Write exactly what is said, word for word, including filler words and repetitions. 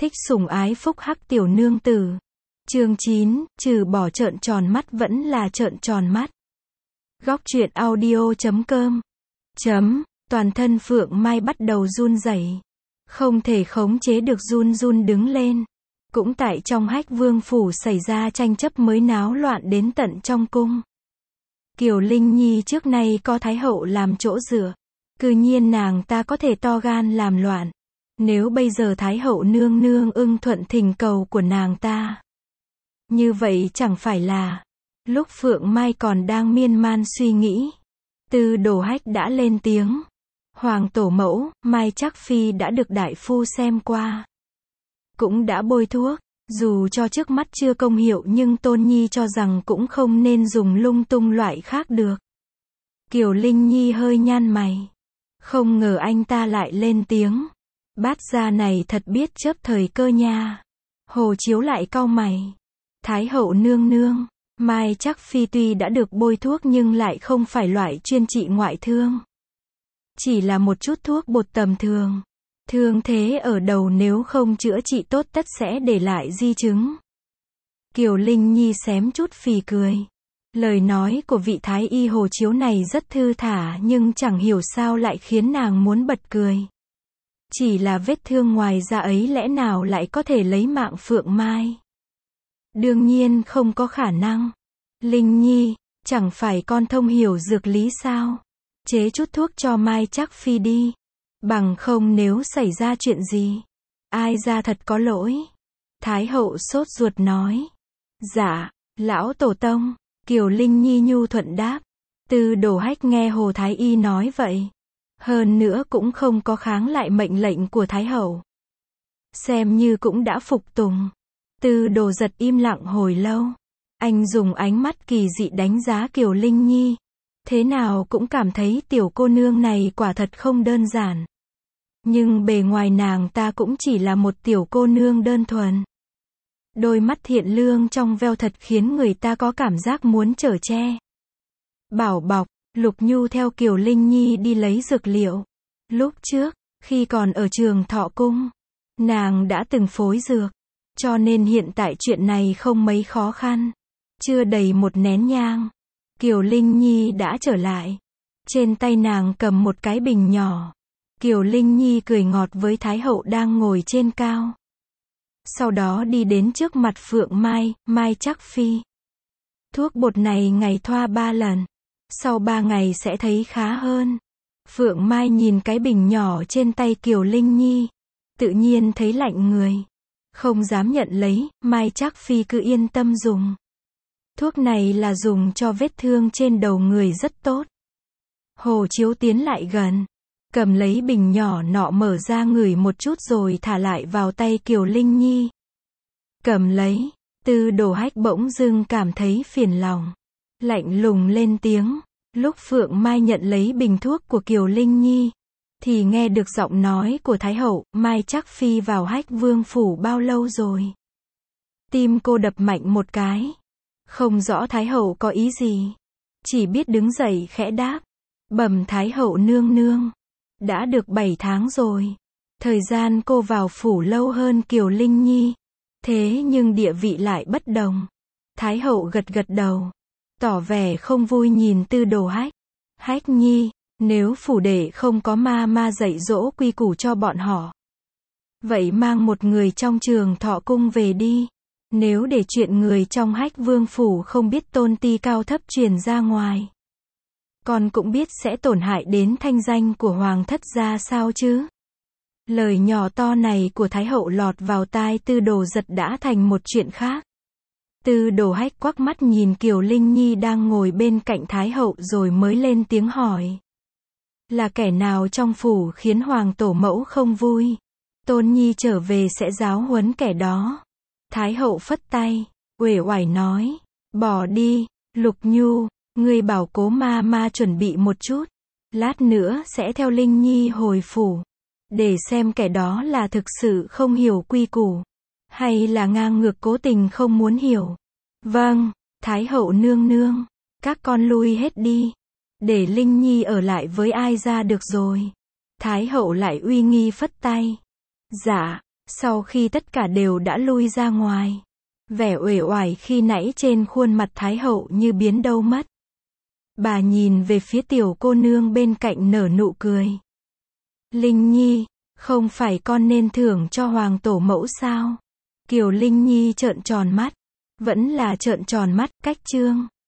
thích sủng ái phúc hắc tiểu nương tử. Chương chín, trừ bỏ trợn tròn mắt vẫn là trợn tròn mắt. Góc truyện audio chấm com. Chấm, toàn thân Phượng Mai bắt đầu run rẩy. Không thể khống chế được run run đứng lên. Cũng tại trong Hách Vương phủ xảy ra tranh chấp mới náo loạn đến tận trong cung. Kiều Linh Nhi trước nay có Thái hậu làm chỗ dựa. Cư nhiên nàng ta có thể to gan làm loạn. Nếu bây giờ Thái hậu nương nương ưng thuận thỉnh cầu của nàng ta, như vậy chẳng phải là... Lúc Phượng Mai còn đang miên man suy nghĩ, Tư Đồ Hách đã lên tiếng. Hoàng tổ mẫu, Mai Trắc Phi đã được đại phu xem qua. Cũng đã bôi thuốc, dù cho trước mắt chưa công hiệu nhưng Tôn Nhi cho rằng cũng không nên dùng lung tung loại khác được. Kiều Linh Nhi hơi nhăn mày. Không ngờ anh ta lại lên tiếng. Bát gia này thật biết chớp thời cơ nha. Hồ Chiếu lại cau mày. Thái hậu nương nương, Mai Trắc Phi tuy đã được bôi thuốc nhưng lại không phải loại chuyên trị ngoại thương. Chỉ là một chút thuốc bột tầm thường. Thương thế ở đầu nếu không chữa trị tốt tất sẽ để lại di chứng. Kiều Linh Nhi xém chút phì cười. Lời nói của vị thái y Hồ Chiếu này rất thư thả nhưng chẳng hiểu sao lại khiến nàng muốn bật cười. Chỉ là vết thương ngoài da ấy lẽ nào lại có thể lấy mạng Phượng Mai? Đương nhiên không có khả năng. Linh Nhi, chẳng phải con thông hiểu dược lý sao? Chế chút thuốc cho Mai Trắc Phi đi. Bằng không nếu xảy ra chuyện gì, ai ra thật có lỗi. Thái hậu sốt ruột nói. Dạ, lão tổ tông. Kiều Linh Nhi nhu thuận đáp. Tư Đồ Hách nghe Hồ Thái y nói vậy, hơn nữa cũng không có kháng lại mệnh lệnh của Thái hậu, xem như cũng đã phục tùng. Tư Đồ Giật im lặng hồi lâu. Anh dùng ánh mắt kỳ dị đánh giá Kiều Linh Nhi. Thế nào cũng cảm thấy tiểu cô nương này quả thật không đơn giản. Nhưng bề ngoài nàng ta cũng chỉ là một tiểu cô nương đơn thuần. Đôi mắt thiện lương trong veo thật khiến người ta có cảm giác muốn chở che. Bảo bọc, Lục Nhu theo Kiều Linh Nhi đi lấy dược liệu. Lúc trước, khi còn ở Trường Thọ Cung, nàng đã từng phối dược. Cho nên hiện tại chuyện này không mấy khó khăn. Chưa đầy một nén nhang, Kiều Linh Nhi đã trở lại. Trên tay nàng cầm một cái bình nhỏ. Kiều Linh Nhi cười ngọt với Thái hậu đang ngồi trên cao. Sau đó đi đến trước mặt Phượng Mai, Mai Trắc Phi. Thuốc bột này ngày thoa ba lần. Sau ba ngày sẽ thấy khá hơn. Phượng Mai nhìn cái bình nhỏ trên tay Kiều Linh Nhi. Tự nhiên thấy lạnh người. Không dám nhận lấy, Mai Trắc Phi cứ yên tâm dùng. Thuốc này là dùng cho vết thương trên đầu người rất tốt. Hồ Chiếu tiến lại gần. Cầm lấy bình nhỏ nọ mở ra ngửi một chút rồi thả lại vào tay Kiều Linh Nhi. Cầm lấy, Tư Đồ Hách bỗng dưng cảm thấy phiền lòng. Lạnh lùng lên tiếng. Lúc Phượng Mai nhận lấy bình thuốc của Kiều Linh Nhi, thì nghe được giọng nói của Thái hậu. Mai Trắc Phi vào Hách Vương phủ bao lâu rồi? Tim cô đập mạnh một cái. Không rõ Thái hậu có ý gì. Chỉ biết đứng dậy khẽ đáp. Bẩm Thái hậu nương nương. Đã được bảy tháng rồi. Thời gian cô vào phủ lâu hơn Kiều Linh Nhi. Thế nhưng địa vị lại bất đồng. Thái hậu gật gật đầu. Tỏ vẻ không vui nhìn Tư Đồ Hách. Hách Nhi, nếu phủ đệ không có ma ma dạy dỗ quy củ cho bọn họ, vậy mang một người trong Trường Thọ Cung về đi. Nếu để chuyện người trong Hách Vương phủ không biết tôn ti cao thấp truyền ra ngoài, con cũng biết sẽ tổn hại đến thanh danh của hoàng thất gia sao chứ. Lời nhỏ to này của Thái hậu lọt vào tai Tư Đồ Giật đã thành một chuyện khác. Tư Đồ Hách quắc mắt nhìn Kiều Linh Nhi đang ngồi bên cạnh Thái hậu rồi mới lên tiếng hỏi. Là kẻ nào trong phủ khiến hoàng tổ mẫu không vui? Tôn Nhi trở về sẽ giáo huấn kẻ đó. Thái hậu phất tay, uể oải nói. Bỏ đi, Lục Nhu, ngươi bảo Cố ma ma chuẩn bị một chút. Lát nữa sẽ theo Linh Nhi hồi phủ. Để xem kẻ đó là thực sự không hiểu quy củ, hay là ngang ngược cố tình không muốn hiểu. Vâng, Thái hậu nương nương. Các con lui hết đi. Để Linh Nhi ở lại với ai ra được rồi. Thái hậu lại uy nghi phất tay. Dạ, Sau khi tất cả đều đã lui ra ngoài, vẻ uể oải khi nãy trên khuôn mặt Thái hậu như biến đâu mất. Bà nhìn về phía tiểu cô nương bên cạnh nở nụ cười. Linh Nhi, không phải con nên thưởng cho hoàng tổ mẫu sao? Kiều Linh Nhi trợn tròn mắt. Vẫn là trợn tròn mắt, cách chương.